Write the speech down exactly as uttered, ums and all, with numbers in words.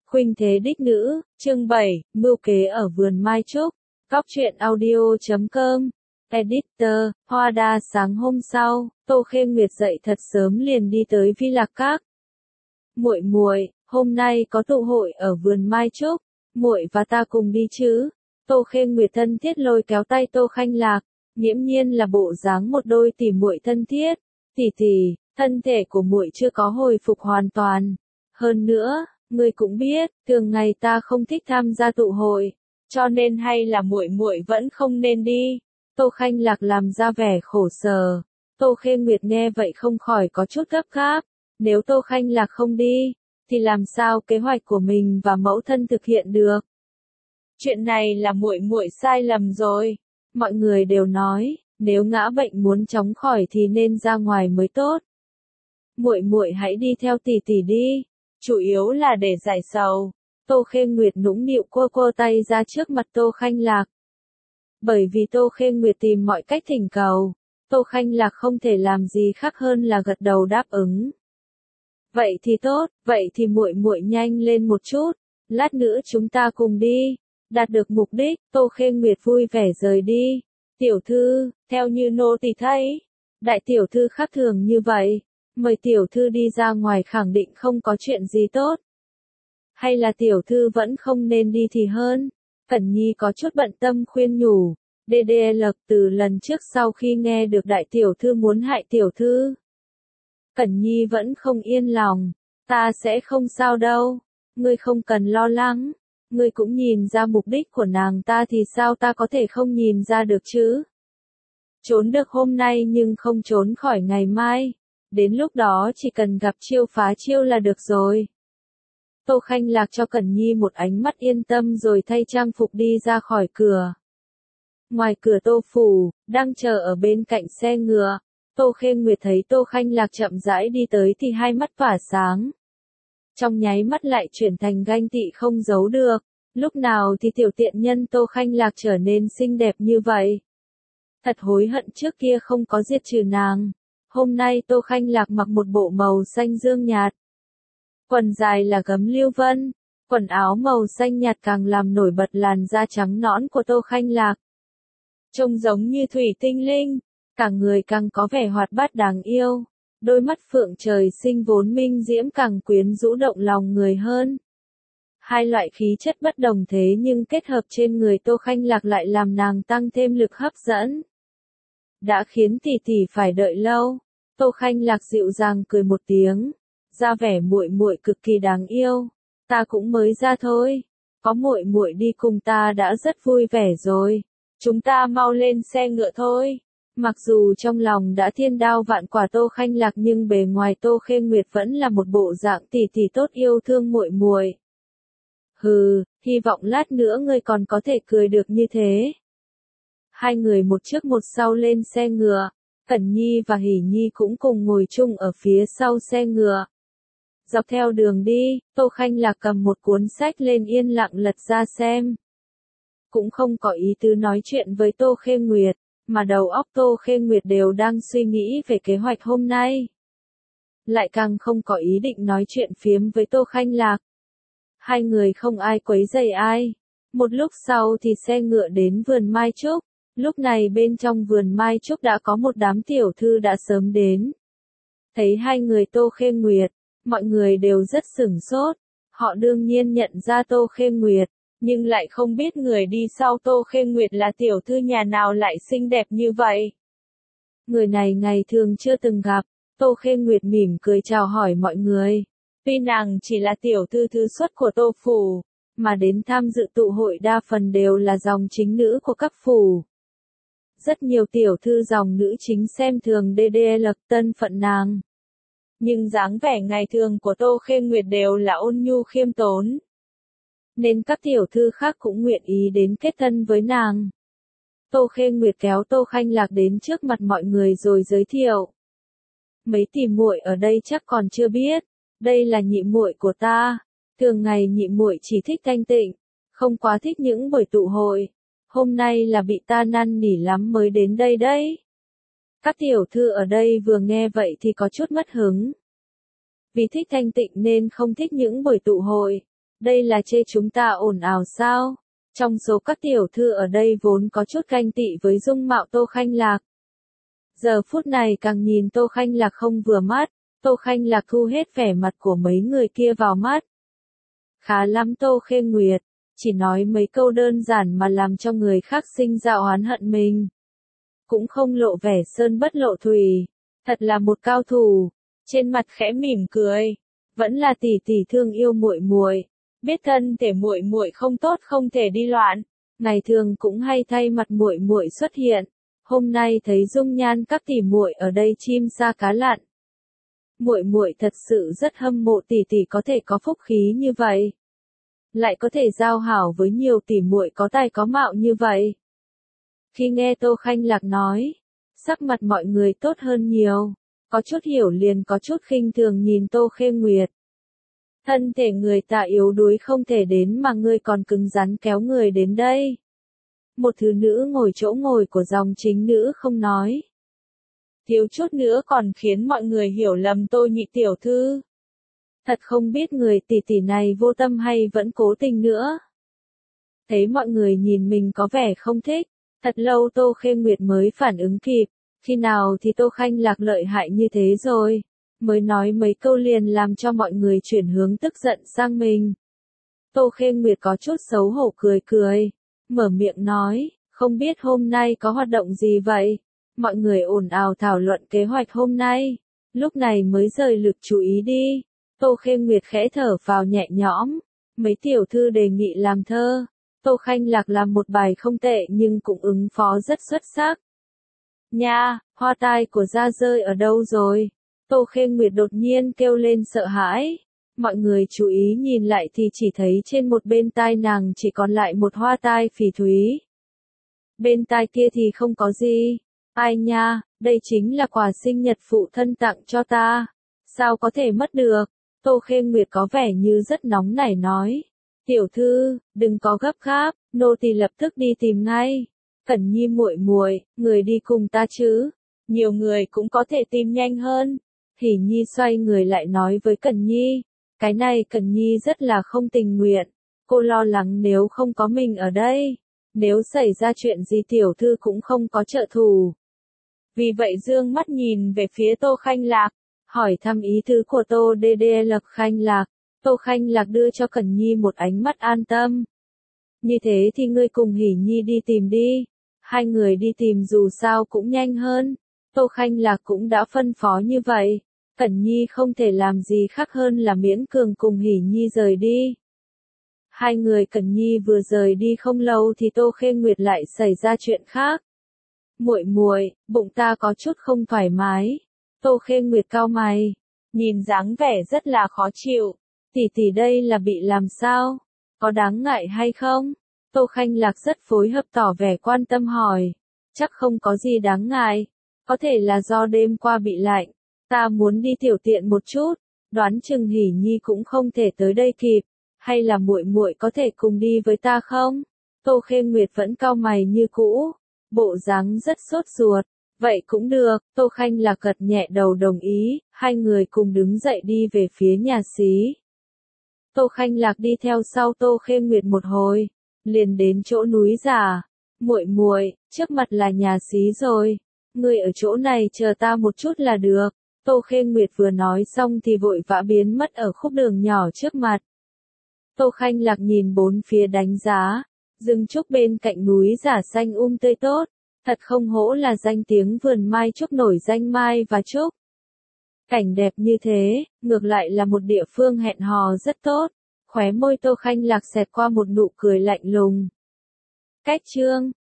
Khuynh thế đích nữ, chương bảy, mưu kế ở vườn Mai Trúc, Cóc truyện audio chấm com, Editor, Hoa Đa. Sáng hôm sau, Tô Khê Nguyệt dậy thật sớm liền đi tới Vi Lạc Các. Muội muội, hôm nay có tụ hội ở vườn Mai Trúc, muội và ta cùng đi chứ? Tô Khê Nguyệt thân thiết lôi kéo tay Tô Khanh Lạc, nghiễm nhiên là bộ dáng một đôi tỉ muội thân thiết. Tỷ tỷ, thân thể của muội chưa có hồi phục hoàn toàn. Hơn nữa, ngươi cũng biết, thường ngày ta không thích tham gia tụ hội, cho nên hay là muội muội vẫn không nên đi. Tô Khanh Lạc làm ra vẻ khổ sở. Tô Khê Nguyệt nghe vậy không khỏi có chút gấp gáp. Nếu Tô Khanh Lạc không đi, thì làm sao kế hoạch của mình và mẫu thân thực hiện được? Chuyện này là muội muội sai lầm rồi. Mọi người đều nói, nếu ngã bệnh muốn chóng khỏi thì nên ra ngoài mới tốt. Muội muội hãy đi theo tỷ tỷ đi, chủ yếu là để giải sầu. Tô Khê Nguyệt nũng nịu quơ quơ tay ra trước mặt Tô Khanh Lạc. Bởi vì Tô Khê Nguyệt tìm mọi cách thỉnh cầu, Tô Khanh Lạc không thể làm gì khác hơn là gật đầu đáp ứng. Vậy thì tốt, vậy thì muội muội nhanh lên một chút, lát nữa chúng ta cùng đi. Đạt được mục đích, Tô Khê Nguyệt vui vẻ rời đi. Tiểu thư, theo như nô tỳ thấy, đại tiểu thư khác thường như vậy, mời tiểu thư đi ra ngoài khẳng định không có chuyện gì tốt. Hay là tiểu thư vẫn không nên đi thì hơn? Cẩn Nhi có chút bận tâm khuyên nhủ. đê đê lờ từ lần trước sau khi nghe được đại tiểu thư muốn hại tiểu thư, Cẩn Nhi vẫn không yên lòng. Ta sẽ không sao đâu, ngươi không cần lo lắng. Ngươi cũng nhìn ra mục đích của nàng ta thì sao ta có thể không nhìn ra được chứ? Trốn được hôm nay nhưng không trốn khỏi ngày mai. Đến lúc đó chỉ cần gặp chiêu phá chiêu là được rồi. Tô Khanh Lạc cho Cẩn Nhi một ánh mắt yên tâm rồi thay trang phục đi ra khỏi cửa. Ngoài cửa Tô phủ, đang chờ ở bên cạnh xe ngựa. Tô Khê Nguyệt thấy Tô Khanh Lạc chậm rãi đi tới thì hai mắt tỏa sáng. Trong nháy mắt lại chuyển thành ganh tị không giấu được. Lúc nào thì tiểu tiện nhân Tô Khanh Lạc trở nên xinh đẹp như vậy? Thật hối hận trước kia không có diệt trừ nàng. Hôm nay Tô Khanh Lạc mặc một bộ màu xanh dương nhạt. Quần dài là gấm lưu vân. Quần áo màu xanh nhạt càng làm nổi bật làn da trắng nõn của Tô Khanh Lạc. Trông giống như thủy tinh linh. Cả người càng có vẻ hoạt bát đáng yêu. Đôi mắt phượng trời sinh vốn minh diễm càng quyến rũ động lòng người hơn. Hai loại khí chất bất đồng thế nhưng kết hợp trên người Tô Khanh Lạc lại làm nàng tăng thêm lực hấp dẫn. Đã khiến tỷ tỷ phải đợi lâu. Tô Khanh Lạc dịu dàng cười một tiếng, ra vẻ muội muội cực kỳ đáng yêu. Ta cũng mới ra thôi, có muội muội đi cùng ta đã rất vui vẻ rồi. Chúng ta mau lên xe ngựa thôi. Mặc dù trong lòng đã thiên đao vạn quả Tô Khanh Lạc nhưng bề ngoài Tô Khê Nguyệt vẫn là một bộ dạng tỷ tỷ tốt yêu thương muội muội. Hừ, hy vọng lát nữa ngươi còn có thể cười được như thế. Hai người một trước một sau lên xe ngựa, Cẩn Nhi và Hỉ Nhi cũng cùng ngồi chung ở phía sau xe ngựa. Dọc theo đường đi, Tô Khanh Lạc cầm một cuốn sách lên yên lặng lật ra xem. Cũng không có ý tứ nói chuyện với Tô Khê Nguyệt, mà đầu óc Tô Khê Nguyệt đều đang suy nghĩ về kế hoạch hôm nay. Lại càng không có ý định nói chuyện phiếm với Tô Khanh Lạc. Hai người không ai quấy rầy ai. Một lúc sau thì xe ngựa đến vườn Mai Trúc. Lúc này bên trong vườn Mai Trúc đã có một đám tiểu thư đã sớm đến. Thấy hai người Tô Khê Nguyệt, mọi người đều rất sửng sốt. Họ đương nhiên nhận ra Tô Khê Nguyệt, nhưng lại không biết người đi sau Tô Khê Nguyệt là tiểu thư nhà nào lại xinh đẹp như vậy. Người này ngày thường chưa từng gặp. Tô Khê Nguyệt mỉm cười chào hỏi mọi người. Tuy nàng chỉ là tiểu thư thứ xuất của Tô phủ, mà đến tham dự tụ hội đa phần đều là dòng chính nữ của các phủ. Rất nhiều tiểu thư dòng nữ chính xem thường đê đê lờ thân phận nàng. Nhưng dáng vẻ ngày thường của Tô Khê Nguyệt đều là ôn nhu khiêm tốn. Nên các tiểu thư khác cũng nguyện ý đến kết thân với nàng. Tô Khê Nguyệt kéo Tô Khanh Lạc đến trước mặt mọi người rồi giới thiệu. Mấy tỷ muội ở đây chắc còn chưa biết. Đây là nhị muội của ta. Thường ngày nhị muội chỉ thích thanh tịnh, không quá thích những buổi tụ hội. Hôm nay là bị ta năn nỉ lắm mới đến đây đấy. Các tiểu thư ở đây vừa nghe vậy thì có chút mất hứng. Vì thích thanh tịnh nên không thích những buổi tụ hội. đây là chê chúng ta ồn ào sao? Trong số các tiểu thư ở đây vốn có chút ganh tị với dung mạo Tô Khanh Lạc. Giờ phút này càng nhìn Tô Khanh Lạc không vừa mắt, Tô Khanh Lạc thu hết vẻ mặt của mấy người kia vào mắt. Khá lắm Tô Khê Nguyệt, chỉ nói mấy câu đơn giản mà làm cho người khác sinh ra oán hận mình. Cũng không lộ vẻ sơn bất lộ thùy, thật là một cao thủ. Trên mặt khẽ mỉm cười, vẫn là tỷ tỷ thương yêu muội muội, biết thân thể muội muội không tốt không thể đi loạn, ngày thường cũng hay thay mặt muội muội xuất hiện. Hôm nay thấy dung nhan các tỷ muội ở đây chim sa cá lặn, muội muội thật sự rất hâm mộ tỷ tỷ có thể có phúc khí như vậy, lại có thể giao hảo với nhiều tỷ muội có tài có mạo như vậy. Khi nghe Tô Khanh Lạc nói, sắc mặt mọi người tốt hơn nhiều, có chút hiểu liền có chút khinh thường nhìn Tô Khê Nguyệt. Thân thể người ta yếu đuối không thể đến mà ngươi còn cứng rắn kéo người đến đây. Một thứ nữ ngồi chỗ ngồi của dòng chính nữ không nói. Thiếu chút nữa còn khiến mọi người hiểu lầm Tô nhị tiểu thư. Thật không biết người tỷ tỷ này vô tâm hay vẫn cố tình nữa. Thấy mọi người nhìn mình có vẻ không thích, thật lâu Tô Khê Nguyệt mới phản ứng kịp, khi nào thì Tô Khanh Lạc lợi hại như thế rồi, mới nói mấy câu liền làm cho mọi người chuyển hướng tức giận sang mình. Tô Khê Nguyệt có chút xấu hổ cười cười, mở miệng nói, không biết hôm nay có hoạt động gì vậy? Mọi người ồn ào thảo luận kế hoạch hôm nay, lúc này mới rời lực chú ý đi. Tô Khê Nguyệt khẽ thở vào nhẹ nhõm, mấy tiểu thư đề nghị làm thơ. Tô Khanh Lạc làm một bài không tệ nhưng cũng ứng phó rất xuất sắc. Nha, hoa tai của gia rơi ở đâu rồi? Tô Khê Nguyệt đột nhiên kêu lên sợ hãi. Mọi người chú ý nhìn lại thì chỉ thấy trên một bên tai nàng chỉ còn lại một hoa tai phỉ thúy. Bên tai kia thì không có gì. Ai nha, đây chính là quà sinh nhật phụ thân tặng cho ta. Sao có thể mất được? Tô Khê Nguyệt có vẻ như rất nóng nảy nói. Tiểu thư, đừng có gấp gáp, nô tỳ lập tức đi tìm ngay. Cẩn Nhi muội muội, người đi cùng ta chứ? Nhiều người cũng có thể tìm nhanh hơn. Hỉ Nhi xoay người lại nói với Cẩn Nhi. Cái này Cẩn Nhi rất là không tình nguyện. Cô lo lắng nếu không có mình ở đây. Nếu xảy ra chuyện gì tiểu thư cũng không có trợ thủ. Vì vậy dương mắt nhìn về phía Tô Khanh Lạc, hỏi thăm ý tứ của Tô đê đê Lập Khanh Lạc. Tô Khanh Lạc đưa cho Cẩn Nhi một ánh mắt an tâm. Như thế thì ngươi cùng Hỉ Nhi đi tìm đi. Hai người đi tìm dù sao cũng nhanh hơn. Tô Khanh Lạc cũng đã phân phó như vậy. Cẩn Nhi không thể làm gì khác hơn là miễn cường cùng Hỉ Nhi rời đi. Hai người Cẩn Nhi vừa rời đi không lâu thì Tô Khê Nguyệt lại xảy ra chuyện khác. Muội muội, bụng ta có chút không thoải mái. Tô Khê Nguyệt cau mày, nhìn dáng vẻ rất là khó chịu. Tỷ tỷ đây là bị làm sao? Có đáng ngại hay không? Tô Khanh Lạc rất phối hợp tỏ vẻ quan tâm hỏi. Chắc không có gì đáng ngại. Có thể là do đêm qua bị lạnh. Ta muốn đi tiểu tiện một chút. Đoán chừng Hỉ Nhi cũng không thể tới đây kịp. Hay là muội muội có thể cùng đi với ta không? Tô Khê Nguyệt vẫn cau mày như cũ. Bộ dáng rất sốt ruột. Vậy cũng được, Tô Khanh Lạc gật nhẹ đầu đồng ý. Hai người cùng đứng dậy đi về phía nhà xí. Tô Khanh Lạc đi theo sau Tô Khê Nguyệt một hồi, liền đến chỗ núi giả. Muội muội, trước mặt là nhà xí rồi, ngươi ở chỗ này chờ ta một chút là được. Tô Khê Nguyệt vừa nói xong thì vội vã biến mất ở khúc đường nhỏ trước mặt. Tô Khanh Lạc nhìn bốn phía đánh giá, rừng trúc bên cạnh núi giả xanh um tươi tốt, thật không hổ là danh tiếng vườn mai trúc nổi danh mai và trúc. Cảnh đẹp như thế, ngược lại là một địa phương hẹn hò rất tốt. Khóe môi Tô Khanh Lạc xẹt qua một nụ cười lạnh lùng. Cách chương